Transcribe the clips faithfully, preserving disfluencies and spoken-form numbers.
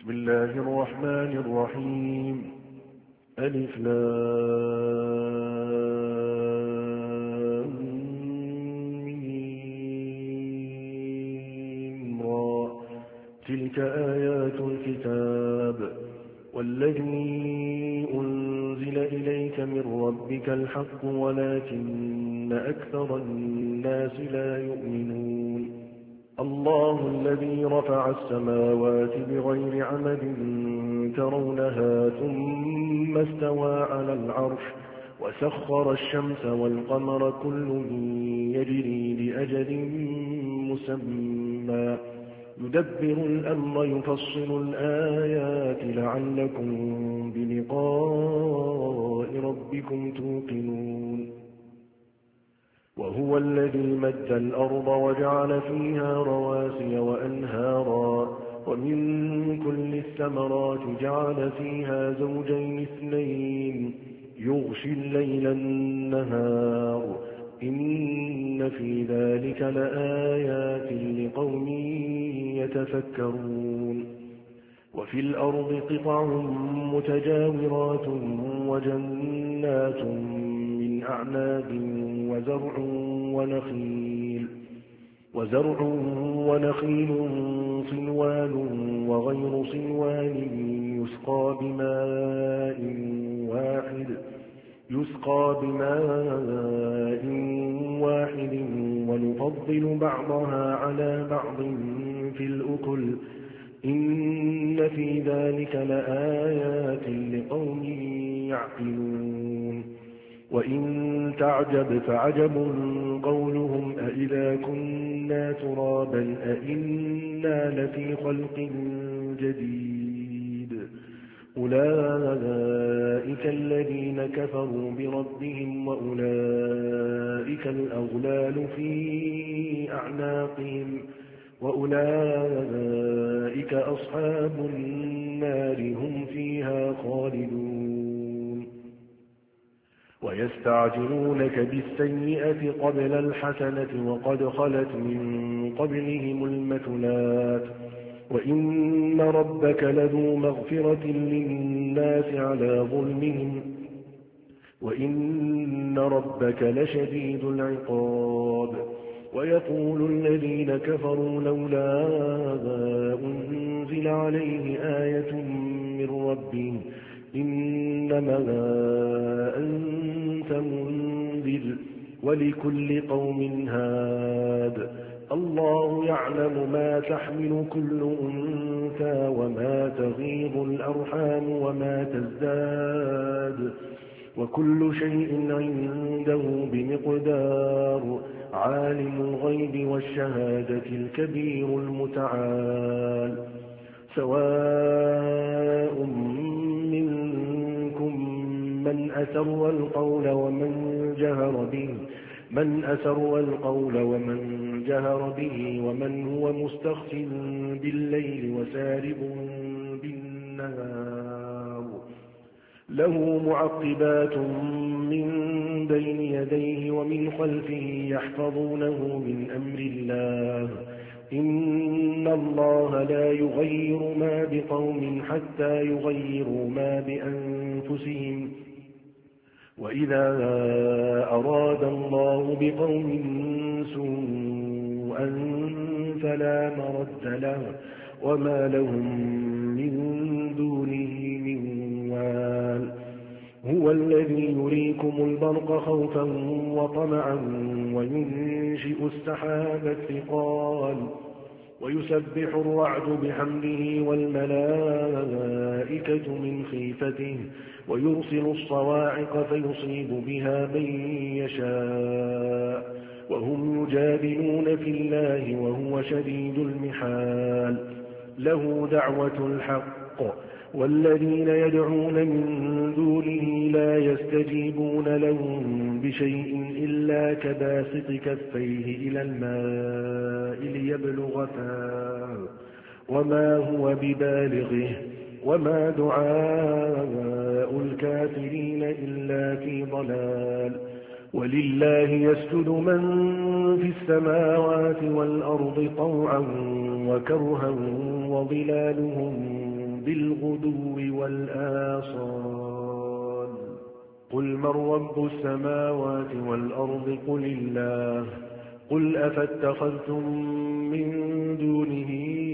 بسم الله الرحمن الرحيم. ألف لام ميم را. تلك آيات الكتاب والذي أنزل إليك من ربك الحق ولكن أكثر الناس لا يؤمنون. الله الذي رفع السماوات بغير عمد ترونها ثم استوى على العرش وسخر الشمس والقمر كل يجري لأجل مسمى يدبر الأمر يفصل الآيات لعلكم بلقاء ربكم توقنون. وهو الذي مد الأرض وجعل فيها رواسي وأنهارا ومن كل الثمرات جعل فيها زوجين اثنين يغشي الليل النهار إن في ذلك لآيات لقوم يتفكرون. وفي الأرض قطع متجاورات وجنات من أعناب وزرع ونخيل وزرع ونخيل صنوان وغير صنوان يسقى بماء واحد يسقى بماء واحد ونفضل بعضها على بعض في الأكل إن في ذلك لآيات لقوم يعقلون. وإن تعجب فعجب قولهم أإذا كنا ترابا أإنا لفي خلق جديد أولئك الذين كفروا بربهم وأولئك الأغلال في أعناقهم وأولئك أصحاب النار هم فيها خالدون. ويستعجلونك بالسيئة قبل الحسنة وقد خلت من قبلهم المثلات وإن ربك لذو مغفرة للناس على ظلمهم وإن ربك لشديد العقاب. ويقول الذين كفروا لولا أنزل عليه آية من ربه إنما أنت منذر ولكل قوم هاد الله يعلم ما تحمل كل أنثى وما تغيض الأرحام وما تزداد وكل شيء عنده بمقدار عالم الغيب والشهادة الكبير المتعال. سواء منكم من أسر القول ومن جهر به من أسر القول ومن جهر به ومن هو مستخف بالليل وسارب بالنهار له معقبات من بين يديه ومن خلفه يحفظونه من أمر الله إن الله لا يغير ما بقوم حتى يغيروا ما بأنفسهم وإذا أراد الله بقوم سوءا فلا مرد له وما لهم من دونه من وال. هو الذي يريكم البرق خوفا وطمعا وينشئ السحاب الثقال ويسبح الرعد بحمده والملائكة من خيفته ويرسل الصواعق فيصيب بها من يشاء وهم يجادلون في الله وهو شديد المحال. له دعوة الحق والذين يدعون من دونه لا يستجيبون لهم بشيء إلا كباسط كفيه إلى الماء ليبلغ فاه وما هو ببالغه وما دعاء الكافرين إلا في ضلال. ولله يسجد من في السماوات والأرض طوعا وكرها وظلالهم بالغدو والآصال قل من رب السماوات والأرض قل الله قل أفاتخذتم من دونه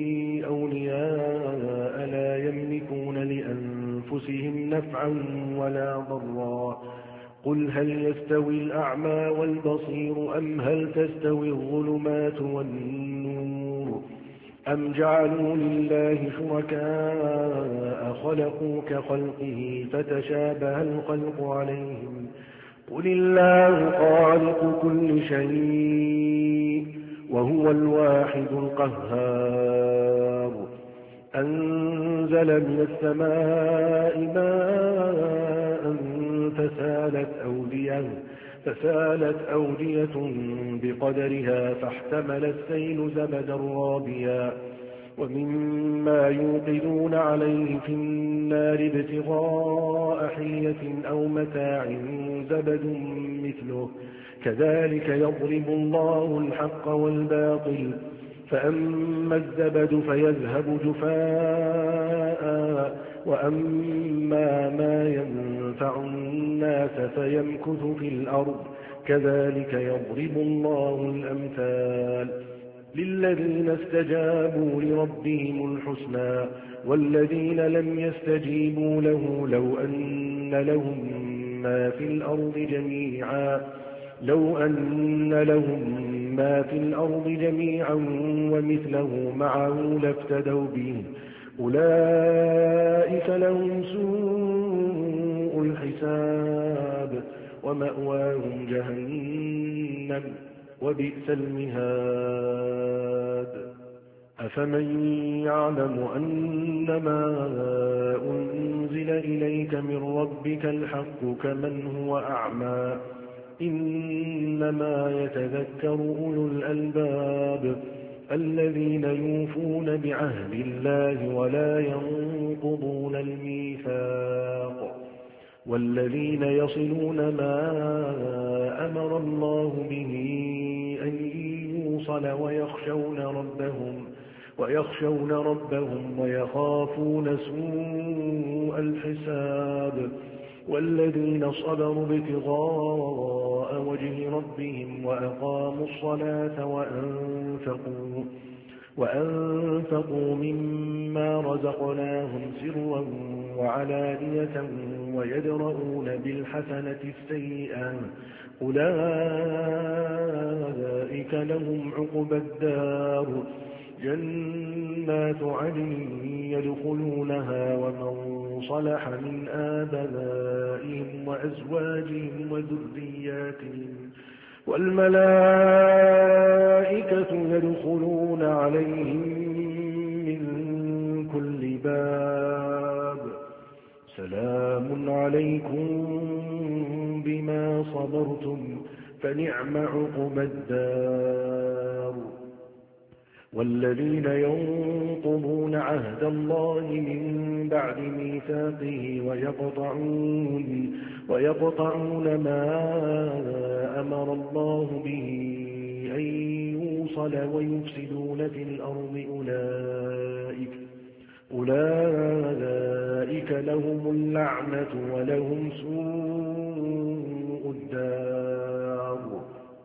أولياء لا يملكون لأنفسهم نفعا ولا ضرا قل هل يستوي الأعمى والبصير أم هل تستوي الظلمات والنور أم جعلوا لله شركاء خلقوا كخلقه فتشابه الخلق عليهم قل الله خالق كل شيء وهو الواحد القهار أنزل من السماء ماء فسالت أودية, فسالت أودية بقدرها فاحتمل السيل زبدا رابيا ومما يوقدون عليه في النار ابتغاء حية أو متاع زبد مثله كذلك يضرب الله الحق والباطل فأما الزبد فيذهب جفاء وأما ما ينفع الناس فيمكث في الأرض كذلك يضرب الله الأمثال للذين استجابوا لربهم الحسنى والذين لم يستجيبوا له لو أن لهم ما في الأرض جميعا لو أن لهم ما في الأرض جميعا ومثله معه لافتدوا به أولئك لهم سوء الحساب ومأواهم جهنم وبئس المهاد أفمن يعلم أنما أنزل إليك من ربك الحق كمن هو أعمى إنما يتذكر أولو الألباب الذين يوفون بعهد الله ولا ينقضون الميثاق والذين يصلون ما أمر الله به أن يوصل ويخشون ربهم ويخشون ربهم ويخافون سوء الحساب والذين صبروا ابتغاء وجه ربهم وأقاموا الصلاة وأنفقوا, وأنفقوا مما رزقناهم سرا وعلانية ويدرؤون بالحسنة السيئة أولئك لهم عقبى الدار جنات عدن يدخلونها ومن صلح من آبائهم وأزواجهم وذرياتهم والملائكة يدخلون عليهم من كل باب سلام عليكم بما صبرتم فنعم عقبى الدار والذين ينقضون عهد الله من بعد ميثاقه ويقطعون, ويقطعون ما أمر الله به أن يوصل ويفسدون في الأرض أولئك, أولئك لهم اللعنة ولهم سوء الدار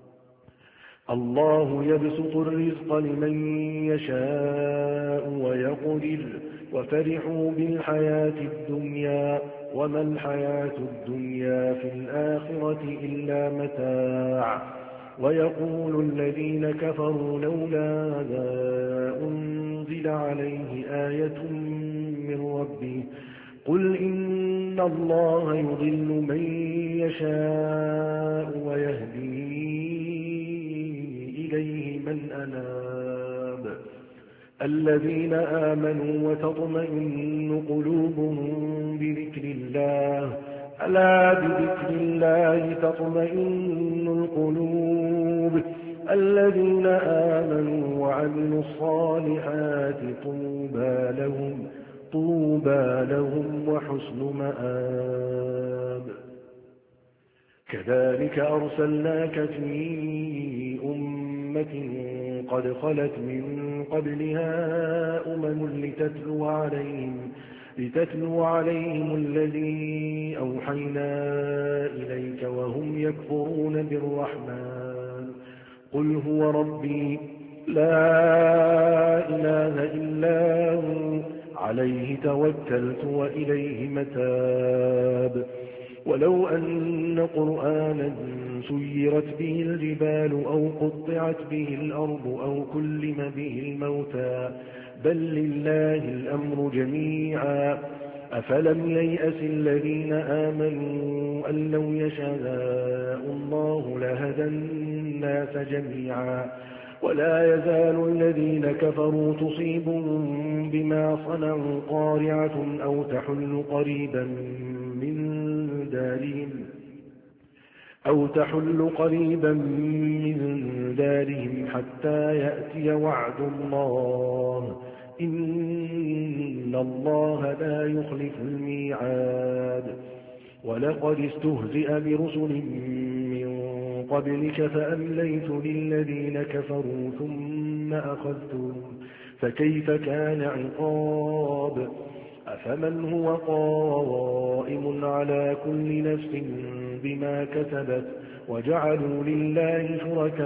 الله يبسط الرزق لمن يشاء ويقدر وفرحوا بالحياة الدنيا وما الحياة الدنيا في الآخرة إلا متاع ويقول الذين كفروا لولا أنزل عليه آية من ربه قل إن الله يضل من يشاء ويهدي إليه من أناب الذين آمنوا وتطمئن قلوبهم بذكر الله ألا بذكر الله تطمئن القلوب الذين آمنوا وعملوا الصالحات طوبى لهم طوبى لهم وحسن مآب كذلك أرسلناك في أمة قد خلت من قبلها أمم لتتلو عليهم, لتتلو عليهم الذي أوحينا إليك وهم يكفرون بالرحمن قل هو ربي لا إله إلا هو عليه توكلت وإليه متاب ولو أن قرآنا سيرت به الجبال أو قطعت به الأرض أو كلم به الموتى بل لله الأمر جميعا أفلم ييأس الذين آمنوا أن لو يشاء الله لهدى الناس جميعا ولا يزال الذين كفروا تصيبهم بما صنعوا قارعة أو تحل قريبا من دارهم أو تحل قريبا من دارهم حتى يأتي وعد الله إن الله لا يخلف الميعاد ولقد استهزئ برسل من قبلك فأمليت للذين كفروا ثم أخذتهم فكيف كان عقاب أفمن هو قائم على كل نفس بما كسبت وجعلوا لله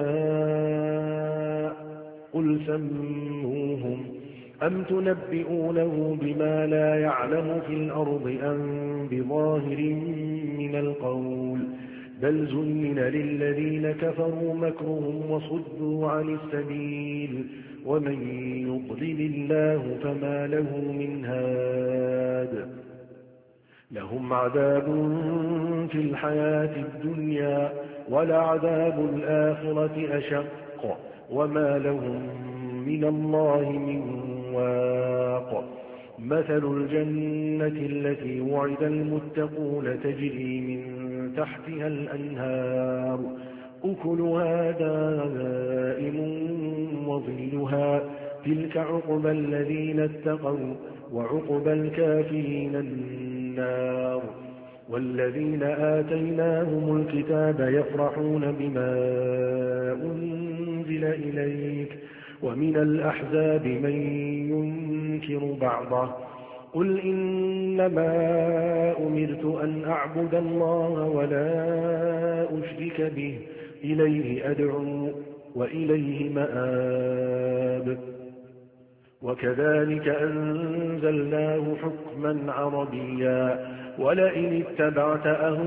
شركاء قل سموهم أم تنبئونه بما لا يعلم في الأرض أم بظاهر من القول بل زين للذين كفروا مكرهم وصدوا عن السبيل ومن يضلل الله فما له من هاد لهم عذاب في الحياة الدنيا ولعذاب الآخرة أشق وما لهم من الله من واق مثل الجنة التي وعد المتقون تجري من تحتها الأنهار أكلها دائم وظلها تلك عقبى الذين اتقوا وعقبى الكافرين النار والذين آتيناهم الكتاب يفرحون بما أنزل إليك ومن الأحزاب من ينكر بعضه قل إنما أمرت أن أعبد الله ولا أشرك به إليه أدعو وإليه مآب وكذلك أنزلناه حكما عربيا ولئن اتبعت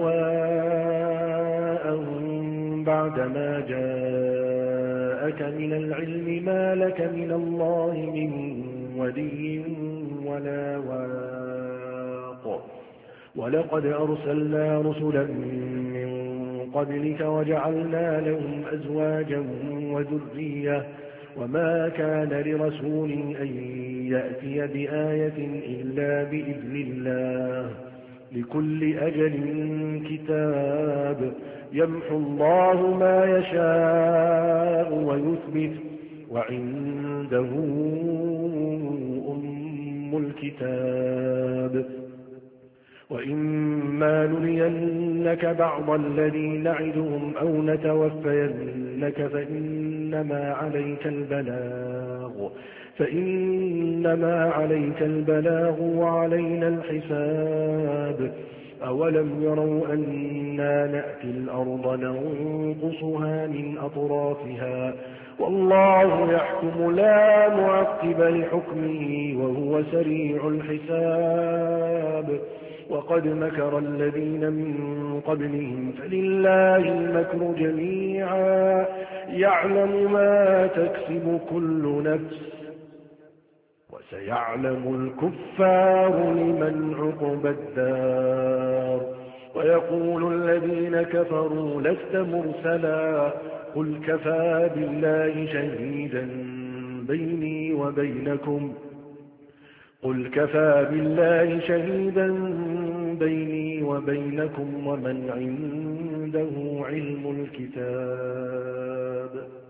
أهواءهم بعدما جاءك من العلم ما لك من الله من ولي ولا واق ولقد أرسلنا رسلا من قبلك وجعلنا لهم أزواجا وذرية وما كان لرسول أن يأتي بآية إلا بإذن الله لكل أجل كتاب يمحو الله ما يشاء ويثبت وعنده أم الكتاب وإما نرينك بعض الذي نعدهم أو نتوفينك فإنما عليك البلاغ فإنما عليك البلاغ وعلينا الحساب أولم يروا أنا نأتي الأرض ننقصها من أطرافها والله يحكم لا معقب لحكمه وهو سريع الحساب وقد مكر الذين من قبلهم فلله المكر جميعا يعلم ما تكسب كل نفس وسيعلم الكفار لمن عقبى الدار ويقول الذين كفروا لست مرسلا قل كفى بالله شهيدا بيني وبينكم قل كفى بالله شهيدا بيني وبينكم ومن عنده علم الكتاب